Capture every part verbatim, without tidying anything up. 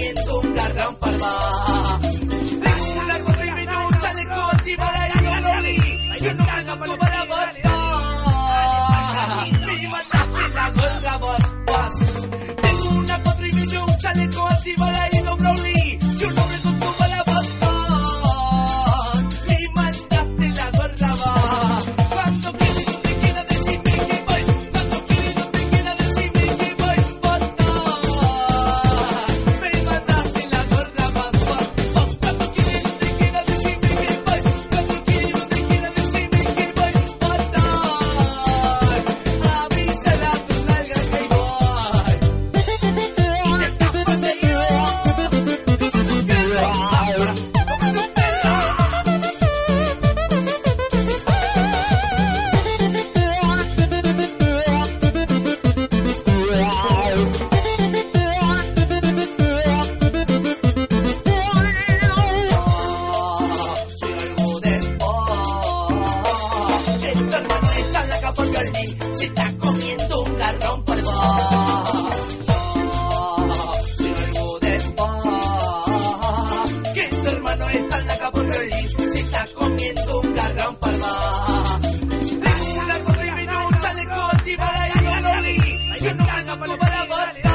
comiendo un garrón parva. Tengo una gorra y medio, un chaleco antibala y un rolly. Y un hombre con tu para bota. Me mandaste la gorra vos, vos. Tengo una gorra y medio, un chaleco antibala y un rolly. Y un hombre con tu para bota. Me mandaste la gorra vos. Cuando quieres no te queda decirme que voy. Cuando quieres no te queda decirme que voy. Bota. Me mandaste la gorra vos, vos, vos. Cuando quieres no te queda decirme que voy. Cuando quieres no te queda decirme que voy. Bota. Avísale a tu nalga que voy. Y te tapas de yo. Soy algo de vos. Esta hermano está en la capa por Berlín. Se está comiendo un garrón por vos. Soy algo de vos. Que esta hermano está en la capa por Berlín. Se está comiendo un garrón por vos. Tengo una gorra y medio, un chaleco antibala y un rolly. Y un hombre con tu para bota.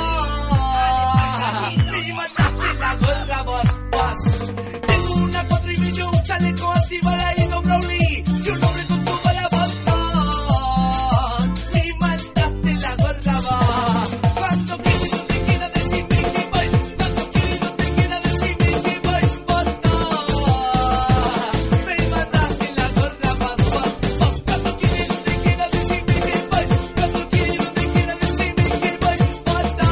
Me mandaste la gorra vos, vos. Tengo una gorra y medio, un chaleco antibala y un rolly. Y un hombre con tu para bota. Me mandaste la gorra vos. Cuando quieres no te queda decirme que voy. Cuando quieres no te queda decirme que voy. Bota. Me mandaste la gorra vos, vos, vos. Cuando quieres no te queda decirme que voy. Cuando quieres no te queda decirme que voy. Bota.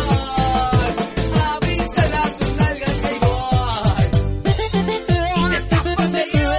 Avísale a tu nalga que voy. Y te tapas de yo.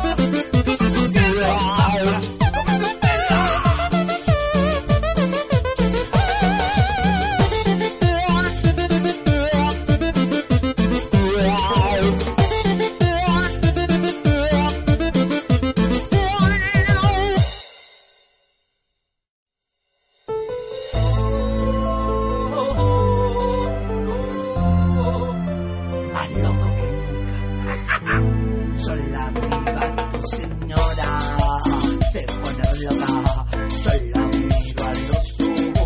Más loco que nunca. Soy la amiga tu señora. Se pone loca. Soy la amiga a los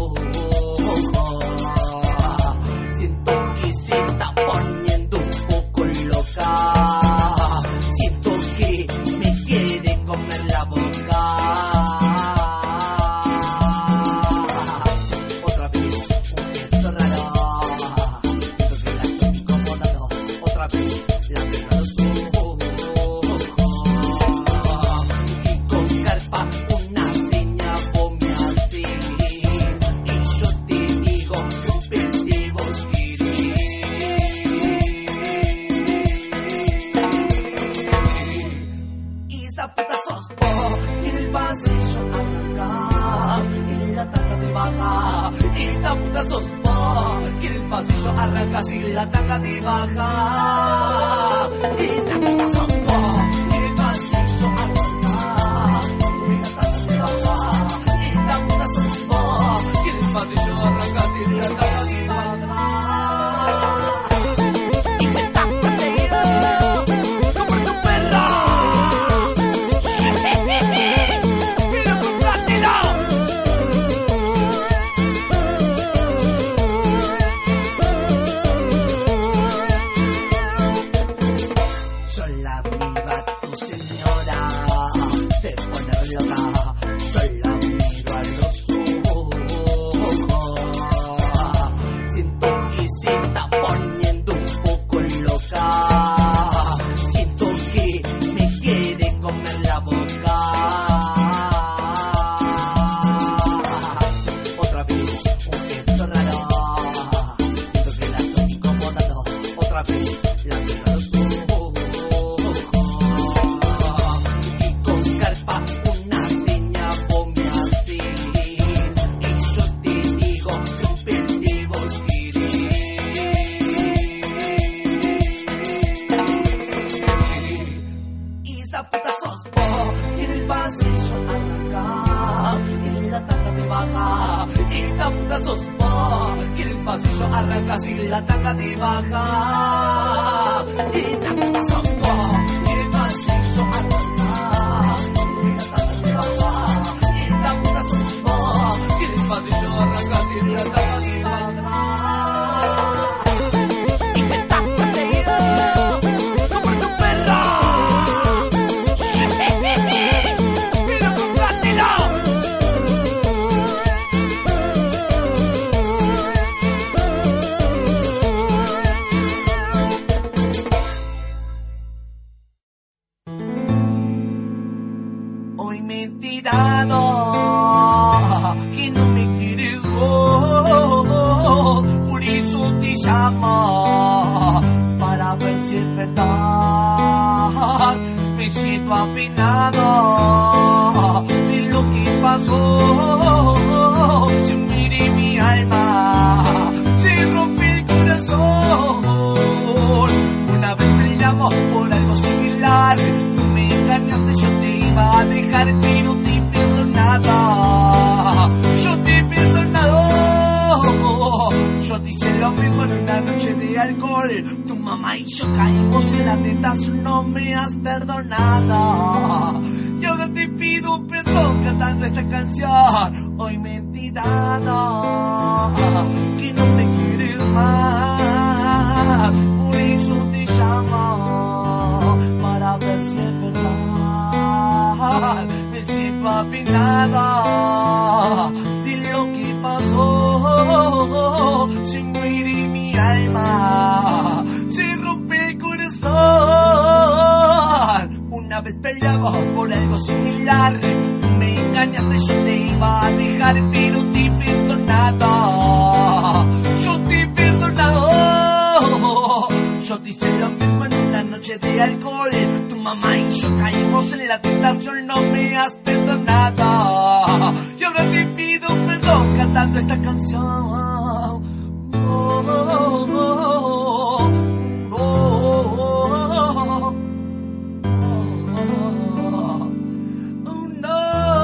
ojos. Siento que se está poniendo un poco loca. Siento que me quiere comer la boca. Otra vez un gesto raro. Siento que la estoy incomodando. Otra vez la miro a los ojos. Y con carpa una seña ponme así. Y yo te digo que un pendejo quiere. Y esa puta sos vos. Y en el pasillo arrancás. Y la tanga te baja. Y esta puta sos vos. Y en el pasillo arrancas y la tanga te baja. Y esta puta sos vos. Y en el pasillo arrancás. Y la tanga te baja. Y esta puta sos vos. Y en el pasillo arrancas y la tanga te baja. Y te tapas de yo. Como tu perra. Mira tu plátino. Soy la amiga tu señora. Se pone loca. Soy la amiga a los ojos. Siento que se está poniendo un poco loca. Siento que me quiere comer la boca. Otra vez un gesto raro. Siento que la estoy incomodando. Otra vez la miro a los ojos. Y con carpa una seña ponme así. Y yo te digo que un pendejo quiere. Y esa puta sos vos. Y en el pasillo arrancás. Y la tanga te baja. Y esta puta sos vos. Y en el pasillo arrancas y la tanga te baja. Y la puta sos vos, que el pasillo arrancas y la tanga te baja. Y la puta sos vos, que el pasillo arrancas y la tanga te baja. Y que estás perseguido como tu perro. Pero comprátelo. Hoy me he tirado que no me quieres vos, por eso te llamo para ver si es verdad. Me siento apenado de lo que pasó. Se mire mi alma, se rompe el corazón. Una vez me llamó por algo similar. Tú me engañaste, yo te iba a dejar, pero te pierdo nada. Yo te he perdonado. Yo te hice lo mismo en una noche de alcohol. Tu mamá y yo caímos en la tentación, no me has perdonado. Y ahora te pido perdón cantando esta canción. Hoy me he tirado que no me quieres más, por eso te llamo para ver si es verdad. Me siento apenado de lo que pasó. Se muere mi alma, se rompe el corazón. Una vez peleamos por algo similar. Tú me engañaste, yo te iba a dejar, pero te he perdonado. Yo te he perdonado. Yo te hice lo mismo en una noche de alcohol. Tu mamá y yo caímos en la tentación, no me has perdonado. Y ahora te pido perdón cantando esta canción. Oh, oh, oh, oh, oh, oh, oh, no.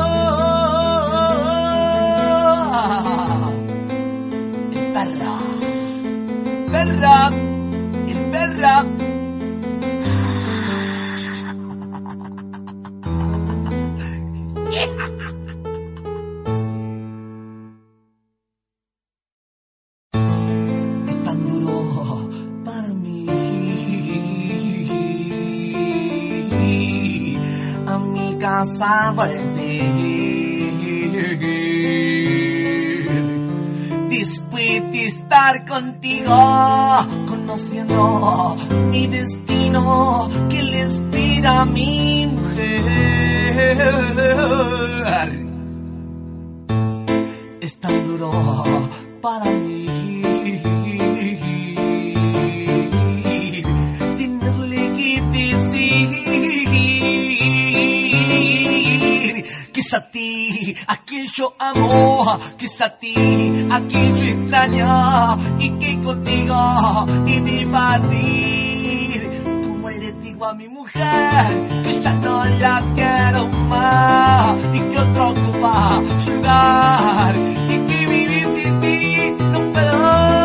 El perro, perra, el perra. Es tan duro para mí. A mi casa volver después de estar contigo, conociendo mi destino que le espera a mi mujer. Es tan duro para mí tenerle que decir que es a ti a quien yo amo, que es a ti a quien yo extraño, y que contigo he de partir. Como le digo a mi mujer que ya no la quiero más y que otro ocupa su lugar, y que vivir sin ti no puedo.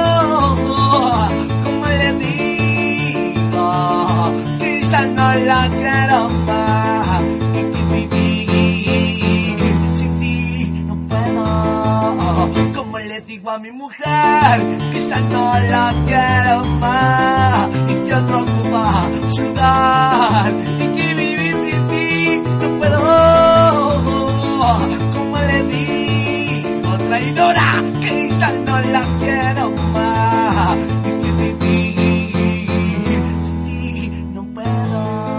Como le digo que ya no la quiero más y que vivir sin ti no puedo. Como le digo a mi mujer que ya no la quiero más y que otro ocupa su lugar, y que vivir sin ti no puedo. Como le digo, traidora, que ya no la quiero más y que vivir sin ti no puedo.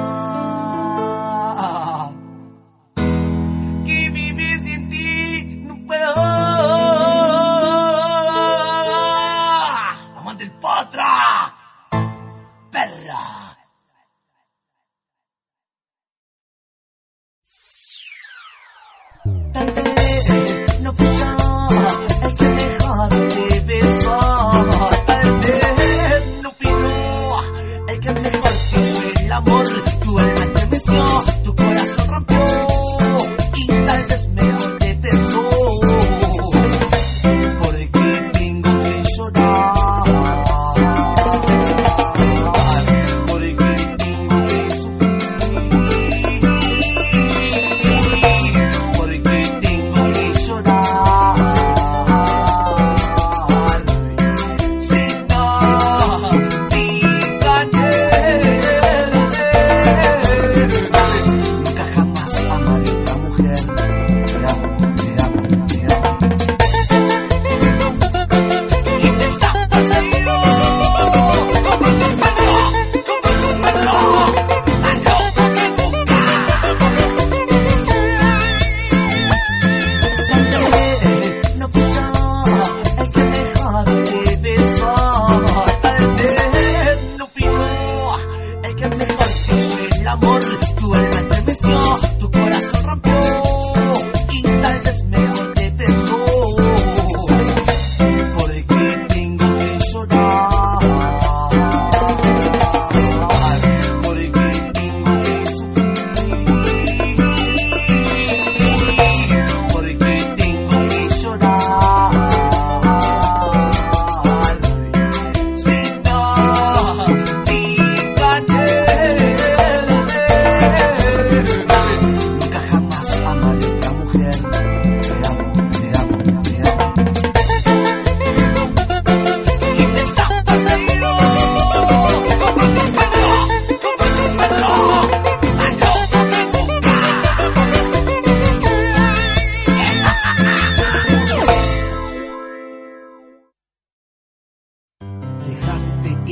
Que vivir sin ti no puedo. Amante el potra, perra. Tal vez no fui yo el que mejor te besó.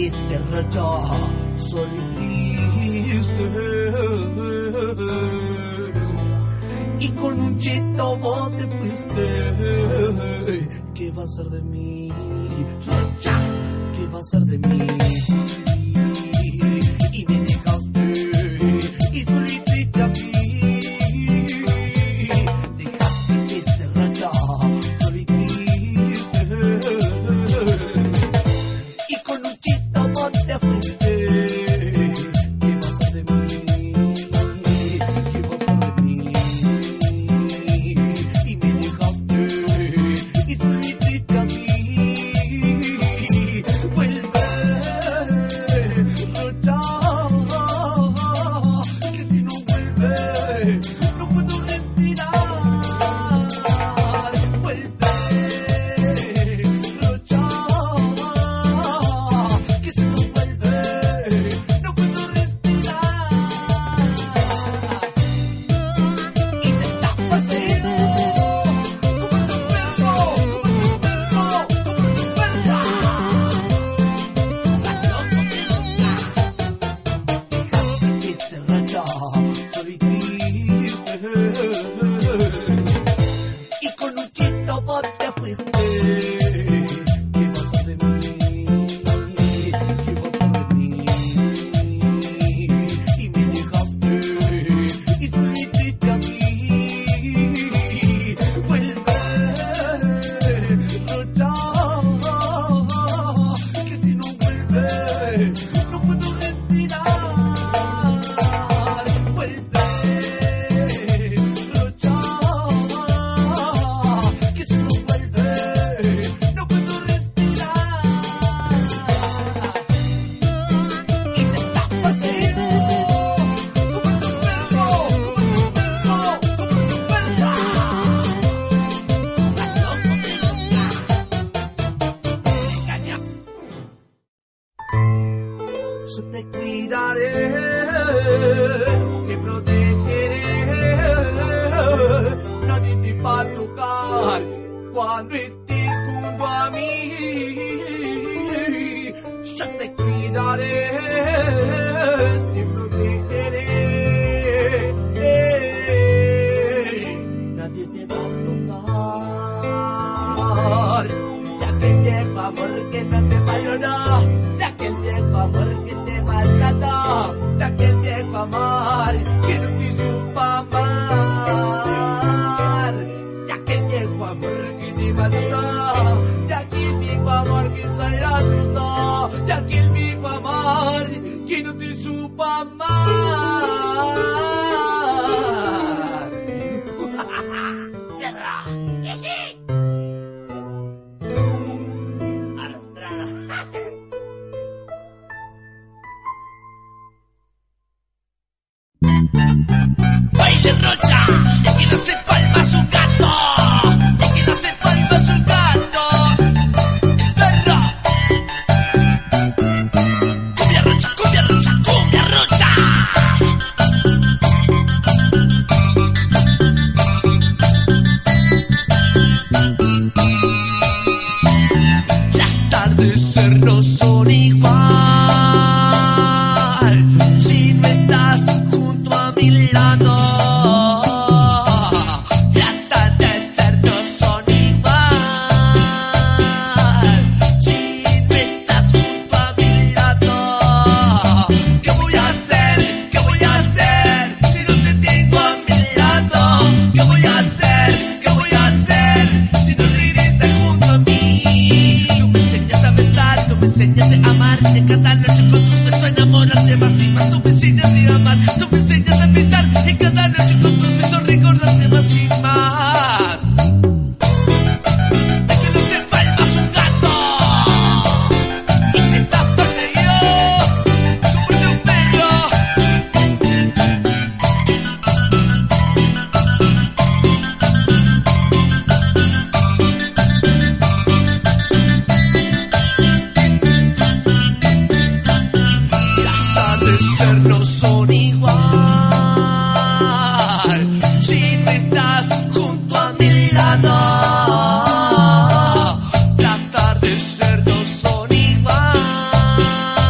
este rayo soy triste. Y con un chito vos te fuiste. ¿Qué va a ser de mí? Racha, ¿qué va a ser de mí? Y me dejaste y solito y aquí. Dejaste este rayo soy triste. Y con un chito vos te fuiste. ¿Qué va a ser de mí? ¿Qué va a ser de mí? Y me dejaste y solito y aquí. Vuelve, Rocha, que si no vuelve no puedo respirar. Vuelve, Rocha, que si no vuelve no puedo respirar. Y se está paseando como un perro, como un perro, como un perro. Dejaste este rayo soy triste. Y con un chito vos te fuiste. ¿Qué va a ser de mí? ¿Qué va a ser de mí? Y me dejaste y solito aquí. Vuelve, Rocha, que si no vuelve no puedo respirar. Vuelve, Rocha, que si no vuelve no puedo respirar. Y se está paseando como un perro, como un perro, como un perro. Engaña. Yo te cuidaré, te protegeré, nadie te va a tocar cuando estés junto a mí. Yo te cuidaré, te protegeré, nadie te va a tocar. De aquel viejo amor que no te valoró, de aquel viejo amor que te maltrató, de aquel viejo amor que no te supo amar, de aquel viejo amor que te maltrató, de aquel viejo amor que salió roto, de aquel viejo amor que no te supo amar. Cierra. Arrastrada. Baile Rocha, es que no se palma su gato, es que no se palma su gato, el perro. Cumbia Rocha, cumbia Rocha, cumbia Rocha. Las tardes no son igual si no estás junto a mi lado. Las tardes no son igual si no estás junto a mi lado. ¿Qué voy a hacer? ¿Qué voy a hacer si no te tengo a mi lado? ¿Qué voy a hacer? ¿Qué voy a hacer si no regresas junto a mí? Tú me enseñas a besar, tú me enseñas a amarte, cada noche con tus besos enamorarte más y más. Tú me enseñas a amar, tú me enseñas a besar, y cada noche con tus besos recordarte más y más. De que no se palma su gato y te está perseguido como de un perro. Las tardes no son igual si no estás junto a mi lado. Las tardes no son igual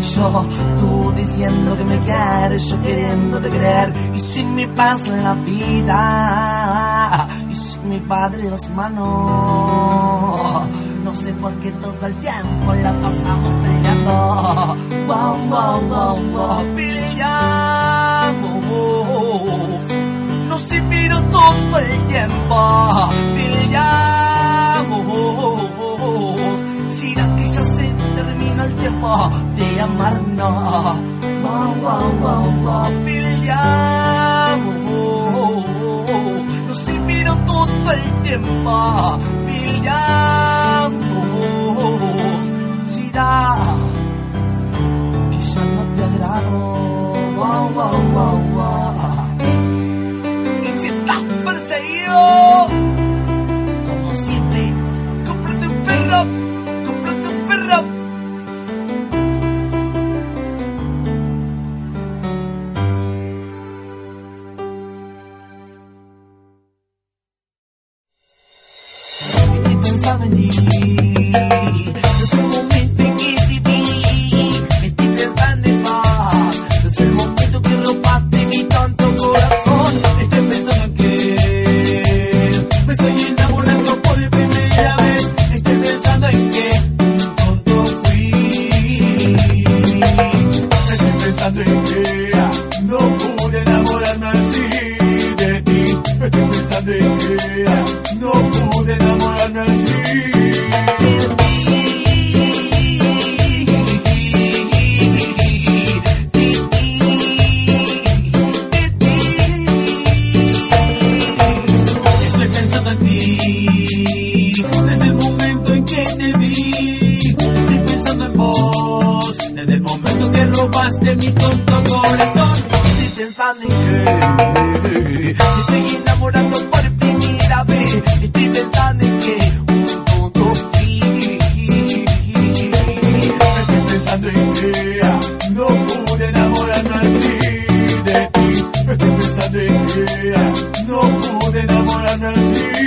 yo, tú diciendo que me quieres, yo queriéndote querer. Y si me pasa en la vida, y si me va de las manos, no sé por qué todo el tiempo la pasamos peleando. Wow, wow, wow, wow, peleamos. No sé, pero todo el tiempo peleamos. ¿Será que ya se termina el tiempo de amarnos? Wow, wow, wow, wow, peleamos. No sé, pero todo el tiempo peleamos. ¿Será que ya no te agrado? Wow, wow, wow, wow. Y si estás perseguido, como siempre, cómprate un perro. Cómprate un perro. Estoy pensando en ti. Desde el momento en que te vi, estoy pensando en vos. Desde el momento que robaste mi tonto corazón, estoy pensando en que me estoy enamorando por primera vez. Estoy pensando en que pensando en que no pude enamorarme así de ti. Estoy pensando en que no pude enamorarme así de ti. Estoy pensando en ti desde el momento en que te vi. Estoy pensando en vos desde el momento que robaste mi tonto corazón. Estoy pensando en que me estoy enamorando por primera vez. Estoy pensando en que un tonto fui. Estoy pensando en que no pude enamorarme así de ti. Estoy pensando en que no pude enamorarme así de ti.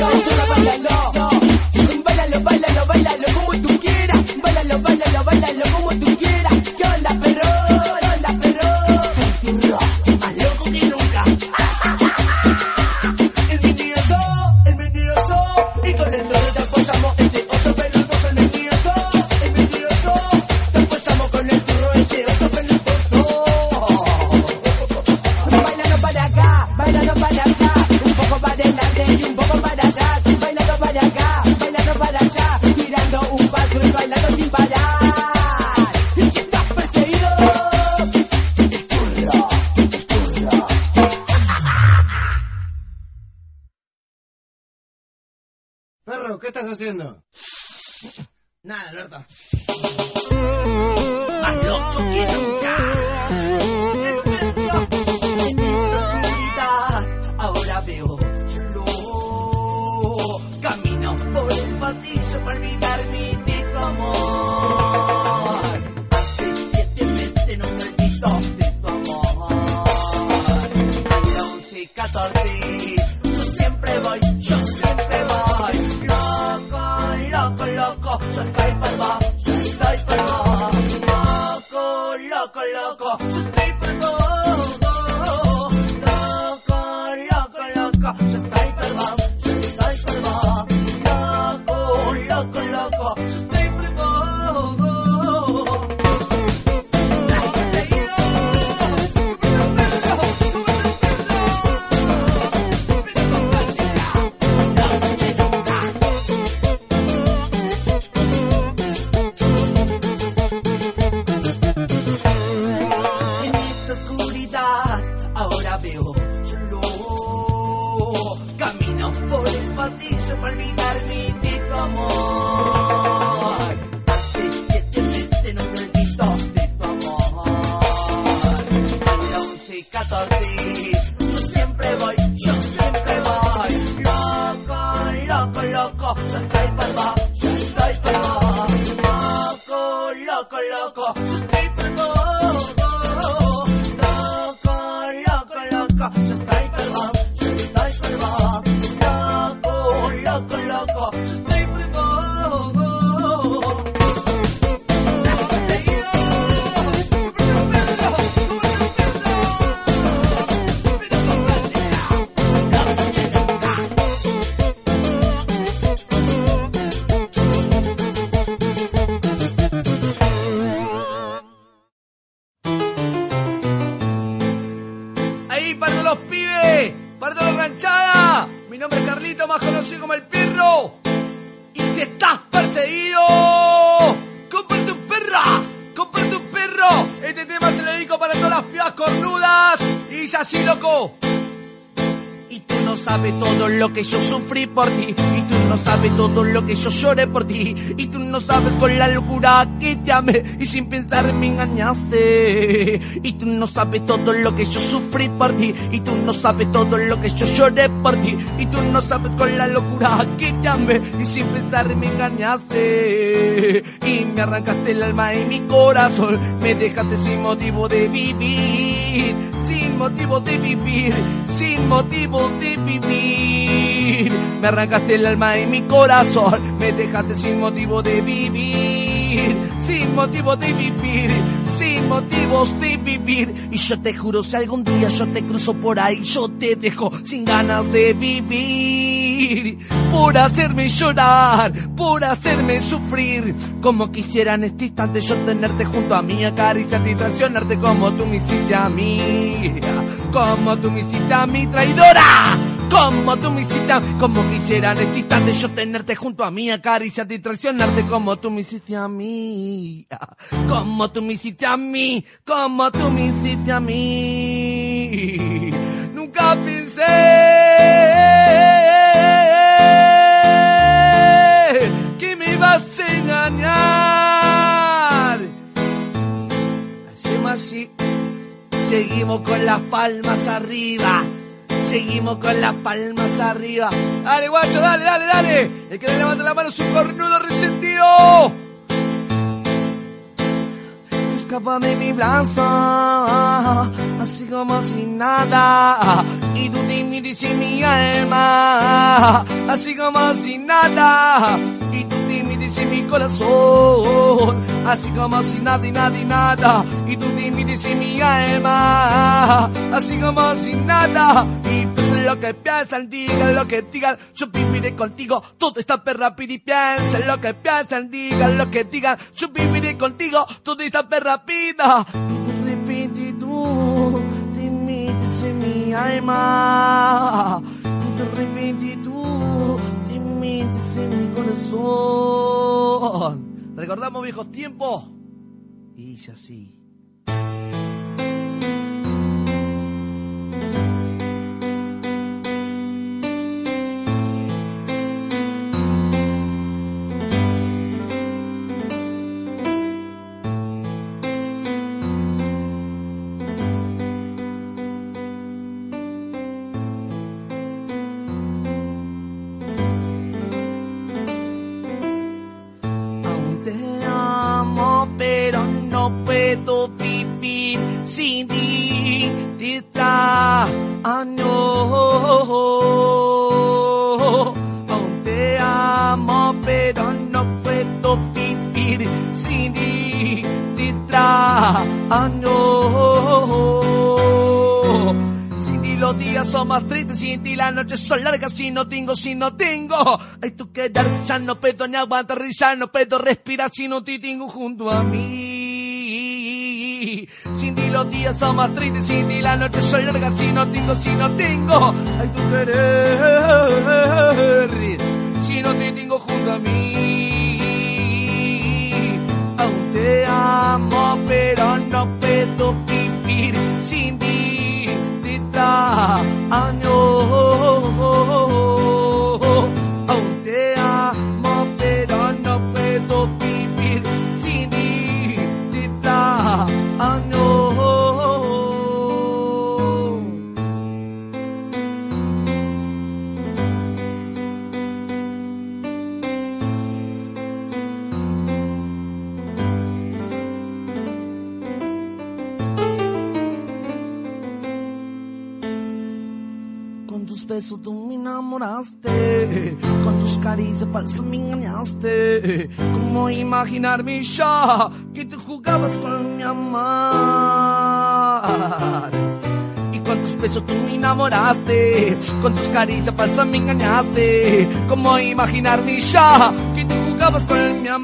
Báilalo, báilalo, báilalo como tú quieras. Báilalo, báilalo, báilalo como tú quieras. ¿Qué onda, perro? ¿Qué onda, perro? Más loco que nunca. El mentiroso, el mentiroso. Y con el toro te apoyamos ese oso peludoso. El mentiroso, el mentiroso. Te apoyamos con el turro ese oso peludoso. Bailando para acá, bailando para allá. Un poco para adelante y un poco para atrás. Bailando para acá, bailando para allá. Tirando un paso y bailando sin parar. Y si estás perseguido, el turro, el turro. Perro, ¿qué estás haciendo? Nada, Alberto. Más loco que nunca. En esta oscuridad ahora veo yo. Camino por un pasillo para olvidarme de tu amor. Hace siete meses no me olvido de tu amor. Hasta once, catorce, yo siempre voy, yo siempre voy. Loco, loco, loco, yo estoy por vos, yo estoy por vos. Loco, loco, loco, yo estoy por vos. Loco, loco, loco, yo estoy por vos, yo estoy por vos. Loco, loco, loco, yo estoy por vos. En esta oscuridad ahora veo yo. Camino por un pasillo para olvidarme de tu amor. Hace siete meses no me olvido de tu amor. Hasta once, catorce, yo siempre voy, yo siempre voy. Loco, loco, loco, yo estoy por vos, yo estoy por vos. Loco, loco, loco, yo estoy por vos. Loco, loco, loco, yo estoy por vos, yo estoy por vos. Loco, loco, loco, yo estoy por vos. Ahí para los pibes, para toda la ranchada. Mi nombre es Carlito, más conocido como el Pirro. Y si estás perseguido, cómprate un perra, cómprate un perro. Este tema se lo dedico para todas las pibas cornudas. Y dice así, loco. Y tú no sabes todo lo que yo sufrí por ti. Y tú no sabes todo lo que yo lloré por ti. Y tú no sabes con la locura que te amé y sin pensar me engañaste. Y tú no sabes todo lo que yo sufrí por ti. Y tú no sabes todo lo que yo lloré por ti. Y tú no sabes con la locura que te amé y sin pensar me engañaste. Y me arrancaste el alma y mi corazón. Me dejaste sin motivo de vivir. Sin motivo de vivir. Sin motivo de vivir. Me arrancaste el alma y mi corazón. Me dejaste sin motivo de vivir. Sin motivo de vivir. Sin motivos de vivir. Y yo te juro, si algún día yo te cruzo por ahí, yo te dejo sin ganas de vivir. Por hacerme llorar, por hacerme sufrir. Como quisiera en este instante yo tenerte junto a mí, acariciarte y traicionarte como tú me hiciste a mí. Como tú me hiciste a mí, traidora. Como tú me hiciste a mí. Como quisiera en este instante yo tenerte junto a mí, acariciarte y traicionarte como tú me hiciste a mí. Como tú me hiciste a mí. Como tú me hiciste a mí. Nunca pensé que me ibas a engañar. Hacemos así. Seguimos con las palmas arriba. Seguimos con las palmas arriba. Dale, guacho, dale, dale, dale. El que le levanta la mano es un cornudo resentido. Escapa de mi brazo, así como sin nada. y tú te mides en mi alma, así como si nada, y tú te mides en mi corazón, así como si nada y nada y nada, y tú te mides en mi alma, así como si nada, y piensa lo que piensan, digan lo que digan, yo viviré contigo, toda esta perra piri, piensa lo que piensan, digan lo que digan, yo viviré contigo, toda esta perra pida, y de repente tú te metes en mi alma, y de repente tú te metes en mi corazón. Recordamos viejos tiempos y dice así. Puedo vivir sin ti, te extraño. Aún te amo, pero no puedo vivir sin ti, te extraño. Sin ti los días son más tristes, sin ti las noches son largas, si no tengo, si no tengo. Ay, tú quedar, ya no puedo ni aguantar, ya no puedo respirar si no te tengo junto a mí. Sin ti los días son más tristes, sin ti las noches son largas, si no tengo, si no tengo. Ay, tu querer, si no te tengo junto a mí. Aún te amo, pero no puedo vivir sin ti, te extraño. Aún te amo, pero no puedo vivir sin ti, te extraño. Con tus besos tú me enamoraste, con tus caricias falsas me engañaste. ¿Cómo imaginarme ya que tú jugabas con mi amar? Y con tus besos tú me enamoraste, con tus caricias falsas me engañaste. ¿Cómo imaginarme ya que tú jugabas con mi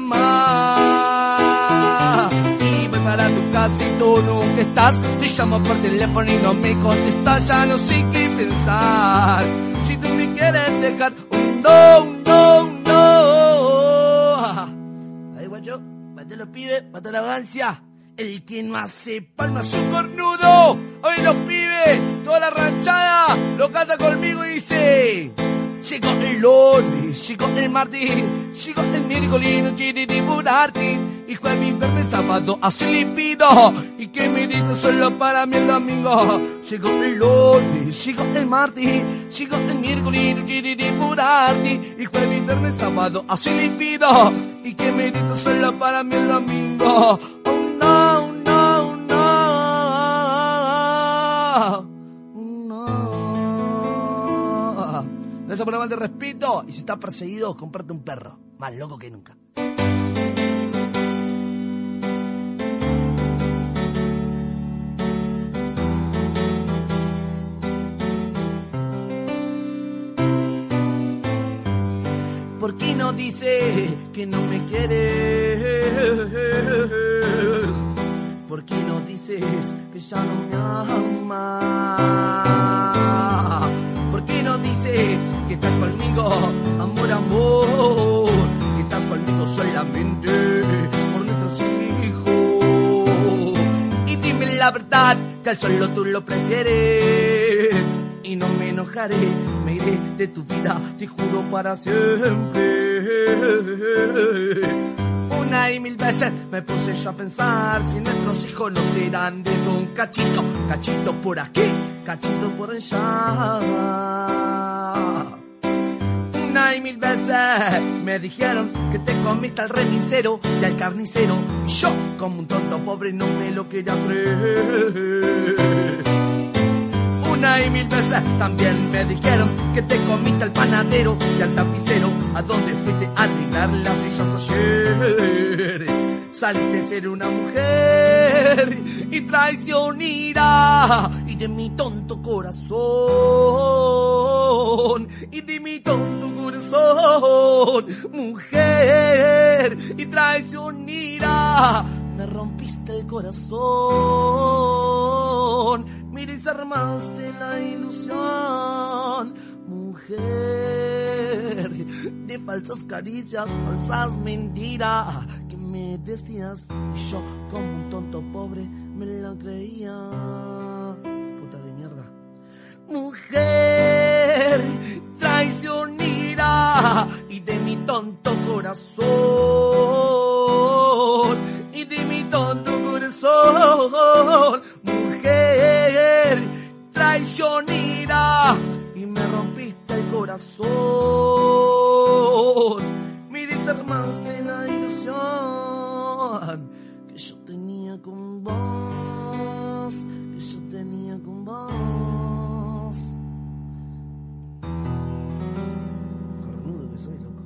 amar? Y voy para tu casa y tú nunca estás, te llamo por teléfono y no me contestas, ya no sé qué pensar. Si tú me quieres dejar, un no, un no, un no. Ahí guacho, mate los pibes, mate la vagancia. El que no hace palmas es un cornudo. Hoy los pibes, toda la ranchada, lo canta conmigo y dice: llegó el lunes, llegó el martes, llegó el miércoles, no quiere devorarte. Y jueves, viernes, sábado, así limpito. Y que me dice solo para mí el domingo. Llegó el lunes, llegó el martes, llegó el miércoles, no quiere devorarte. Y jueves, viernes, sábado, así limpito. Y que me dice solo para mí el domingo. Oh no, no, no. No. Gracias por el mal de respeto. Y si estás perseguido, cómprate un perro. Más loco que nunca. ¿Por qué no dices que no me quieres? ¿Por qué no dices que ya no me amas? ¿Por qué no dices que estás conmigo, amor, amor? Que estás conmigo solamente por nuestros hijos. Y dime la verdad, que solo tú lo prefieres. Y no me enojaré, me iré de tu vida, te juro para siempre. Una y mil veces me puse yo a pensar si nuestros hijos no serán de un cachito, cachito por aquí, cachito por allá. Una y mil veces me dijeron que te comiste al remisero y al carnicero. Y yo, como un tonto pobre, no me lo quería creer. una y mil veces también me dijeron que te comiste al panadero y al tapicero, a donde fuiste a arreglar las sillas ayer. Saliste a ser una mujer y traicionera, y de mi tonto corazón, y de mi tonto corazón, mujer y traicionera, me rompiste el corazón, me desarmaste la ilusión, mujer de falsas caricias, falsas mentiras, que me decías y yo como un tonto pobre me la creía. Puta de mierda. Mujer traicionera, y de mi tonto corazón, y de mi tonto corazón, mujer traicionera, y me rompiste el corazón, me desarmaste la ilusión que yo tenía con vos, que yo tenía con vos. Cornudo que soy, loco.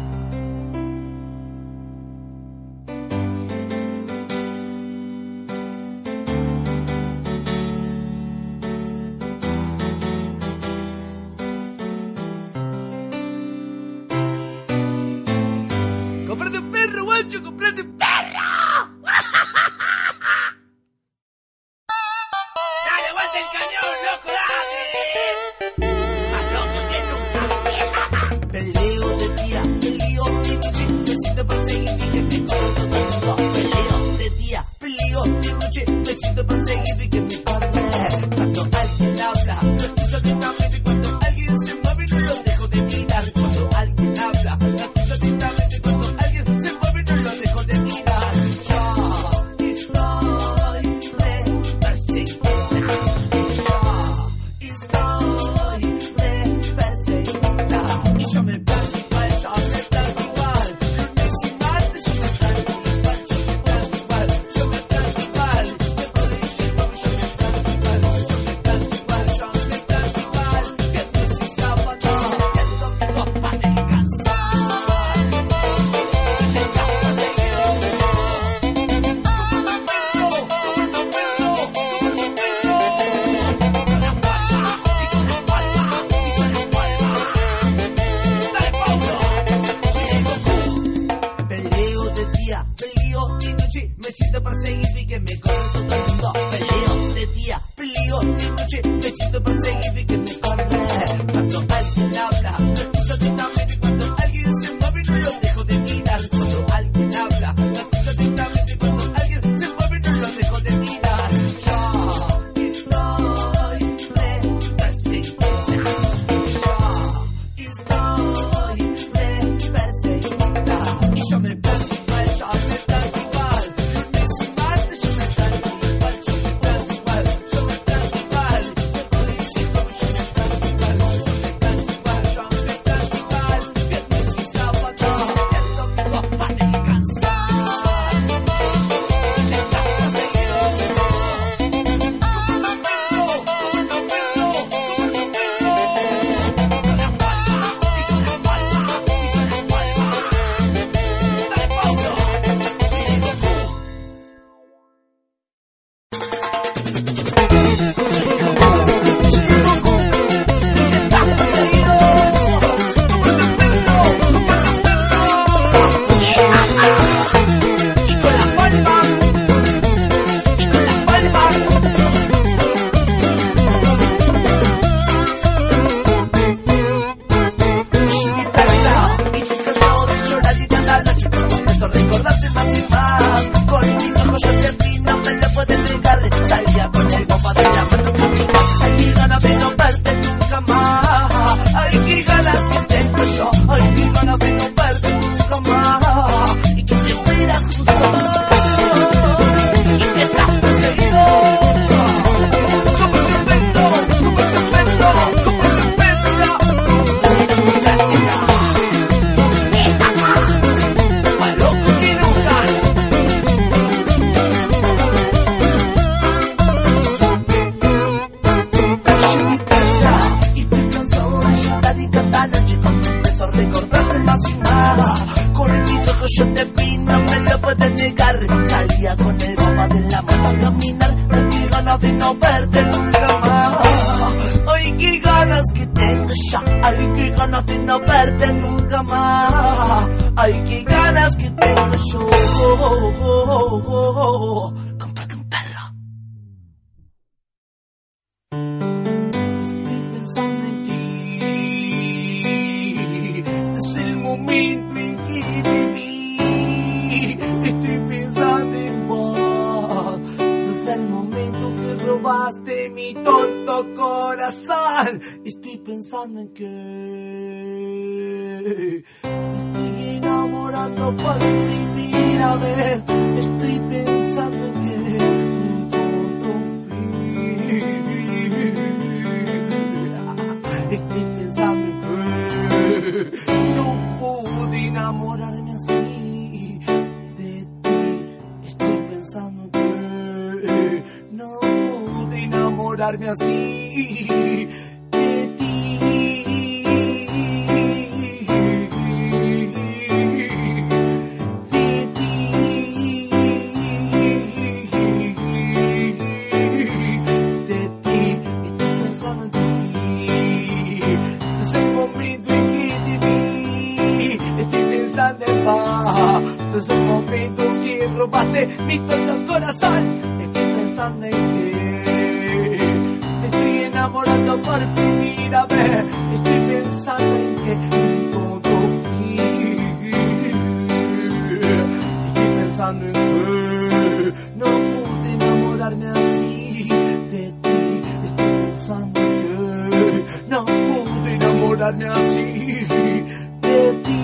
¡Comprate un perro, guacho! ¡Comprate un perro! ¡Dale vuelta el cañón, loco, dale! Más loco que nunca. Peleo de día, peleo de noche, necesito perseguir mi que me corto tanto. Peleo de día, peleo de noche, necesito perseguir mi que me corte. Cuando alguien habla, no escucho atentamente. Cuando alguien se mueve, no lo dejo de mirar. Cuando alguien habla, no escucho atentamente. Cuando alguien se mueve, no lo dejo de mirar. Yo estoy re perseguida. Yo estoy re perseguida. Y yo me perdí igual, yo me perdí igual. Me encimaste, yo me perdí igual. Yo me perdí igual, yo me perdí igual. Me puedo decir como yo te vi, no me lo puedes negar. Salía con el papá de la mano a caminar, no qué ganas de no verte nunca más. Ay, qué ganas que tengo ya, ay, qué ganas de no verte nunca más. Ay, qué ganas que tengo yo. Cómprate un perro. Estoy pensando en ti. Este es el momento en que viví. Estoy pensando en vos. Este es el momento que robaste mi tonto corazón. Estoy pensando en que me estoy enamorando por primera vez. Estoy pensando en que todo fin. Estoy pensando en que no pude enamorarme así de ti. Estoy pensando en que no pude enamorarme así de ti. De ti. De ti. Estoy pensando en ti. Es el momento en que te vi. Estoy pensando en paz. Es el momento que robaste mi tonto corazón. Estoy pensando en que me estoy enamorando por primera vez. Estoy pensando en que todo fin. Estoy pensando en que no pude enamorarme así de ti. Estoy pensando en que no pude enamorarme así de ti.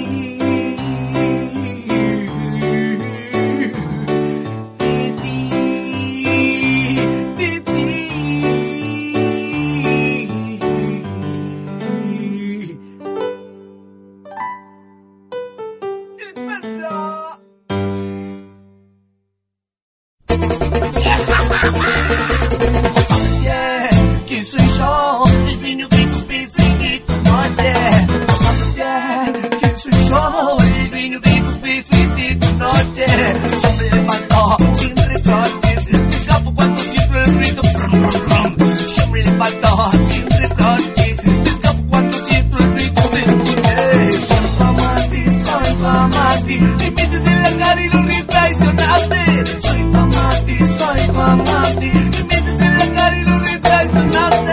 ¿Quién soy yo? El niño que tus pies y tu noche. ¿Quién soy yo? El niño que tus pies y tu noche. Yo me levanto sin reproches, me escapo cuando siento el grito. Yo me levanto sin reproches, me escapo cuando siento el grito de mujer. Soy tu amante, soy tu amante, me metes en la cara y lo retraicionaste. Soy tu amante, soy tu amante, me metes en la cara y lo retraicionaste.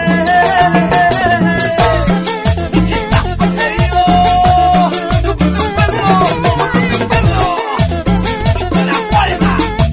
Y si estás poseído, cómprate un perro, cómprate un perro, y con la palma.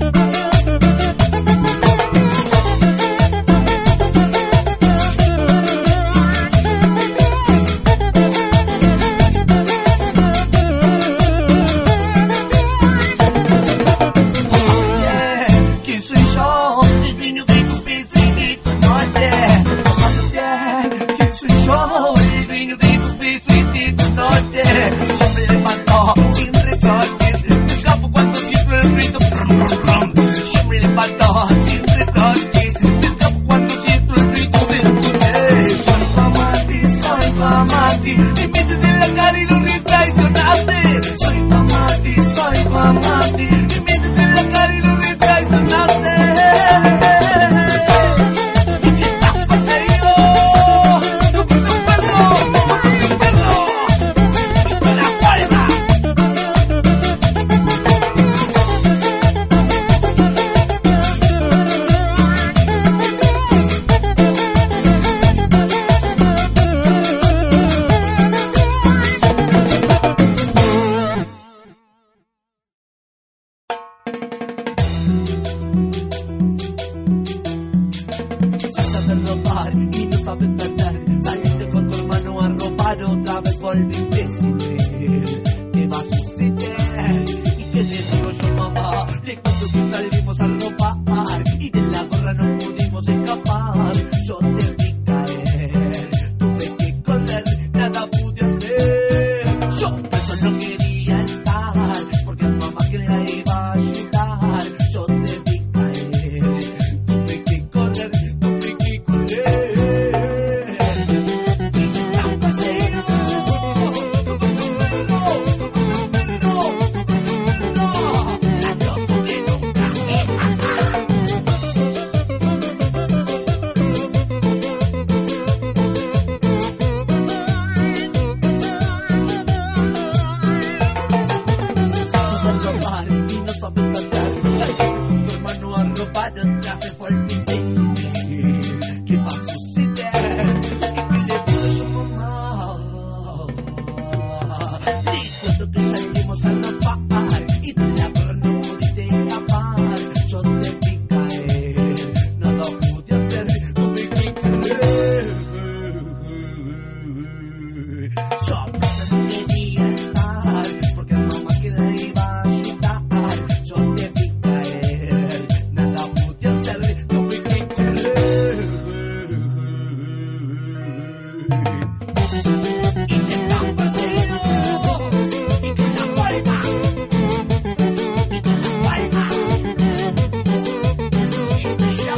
¿Quién soy yo? El niño que tus pies y tu noche. ¿Quién soy yo? El niño que tus pies y tu noche. Yo me levanto sin reproches, me escapo cuando siento el grito. Yo me levanto sin reproches, me escapo cuando siento el grito de mujer. Soy tu amante, soy tu amante, me metes en la cara y lo retraicionaste. Soy tu amante, soy tu amante, me metes en la cara y lo retraicionaste. Y si estás poseído, cómprate un perro, cómprate un perro, y con la palma. tanto que salimos a robar y de la guerra no pudiste escapar. Yo te vi caer, nada pude hacer, no me querer. Yo pensé que quería estar, porque mamá que la iba a ayudar. Yo te vi caer, nada pude hacer, no me querer. Y te estás perdido, y con la palma, y con la palma, y mira,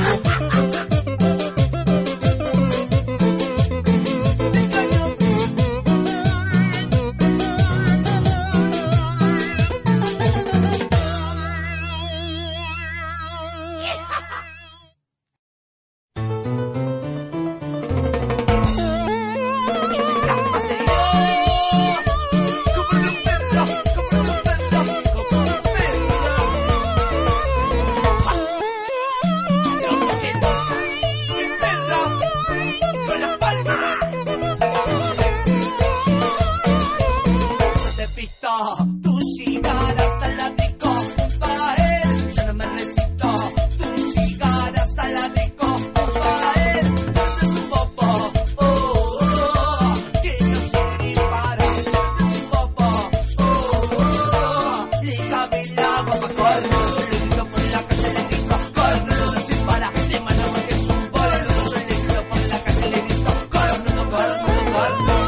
tú llegarás a la disco, pa' él, yo no me resisto. Tú llegarás a la disco, pa' él, desde su popo, oh, oh, que no se ni para, desde su popo, oh, oh, le cabe el agua pa' correr, yo le grito por la calle, le grito, cornudo sin para, de mano que es un boludo, yo le grito por la calle, le grito, cornudo, cornudo, cornudo.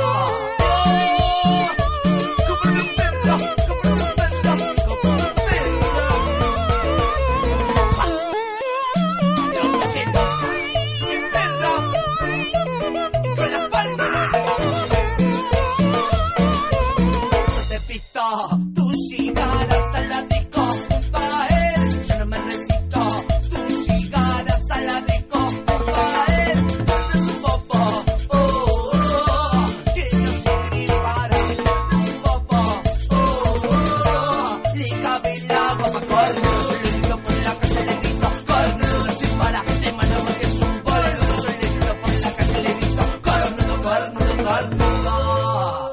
Tú llegarás a la disco, pa' él, yo no me resisto. Tú llegarás a la disco, pa' él, desde su popo, oh, oh, que no se ni para, desde su popo, oh, oh, le cabe el agua pa' correr, yo le grito por la calle, le grito, cornudo sin para, de mano que es un boludo, yo le grito por la calle, le grito, cornudo, cornudo, cornudo.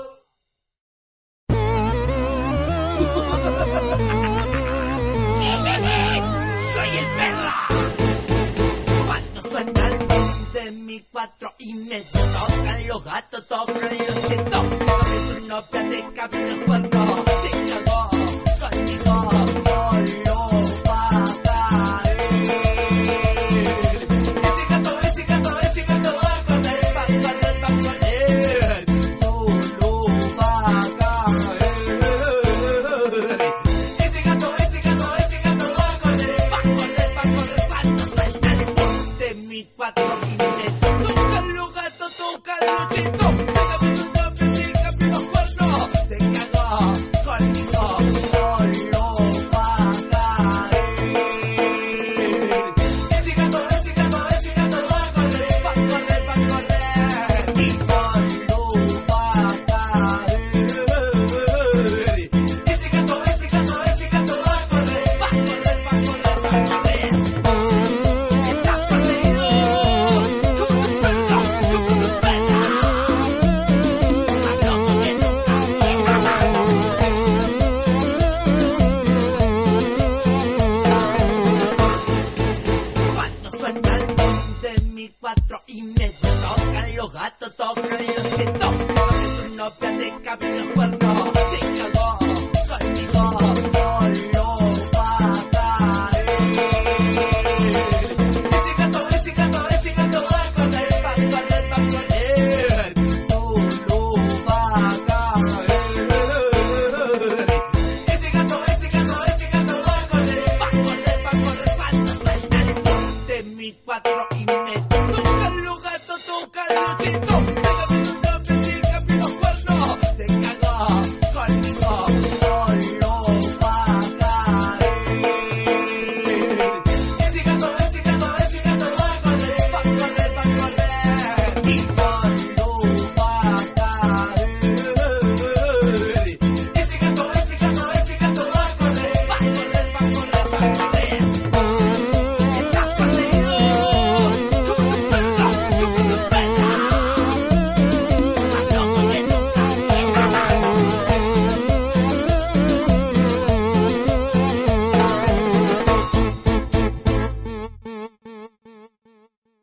Soy el perro. Cuando suena el beat de mi cuatro y medio, tocan los gatos, tocan los chetos. Con tu novia de cabello cuerno, te cagó conmigo, no lo va a caer. Ese gato, ese gato, ese gato va a correr, va a correr, va a correr, solo va a caer. Ese gato, ese gato, ese gato va a correr, va a correr, va a correr, cuando suena el beat de mi cuatro y medio. Tocan los gatos, tocan los chetos, déjame tu novia, déjame los cuernos, te cagó conmigo, solo va a caer. Ese gato, ese gato, ese gato va a correr, va a correr, va a correr, y solo va a caer. Ese gato, ese gato, ese gato va a correr, va a correr, va a correr, va a correr. Estás perdido, como tu perro, como tu perra. Más loco que nunca. Cuando suena el beat de mi cuatro y medio, tocan los gatos, tocan los chetos. Con tu novia de cabello cuerno,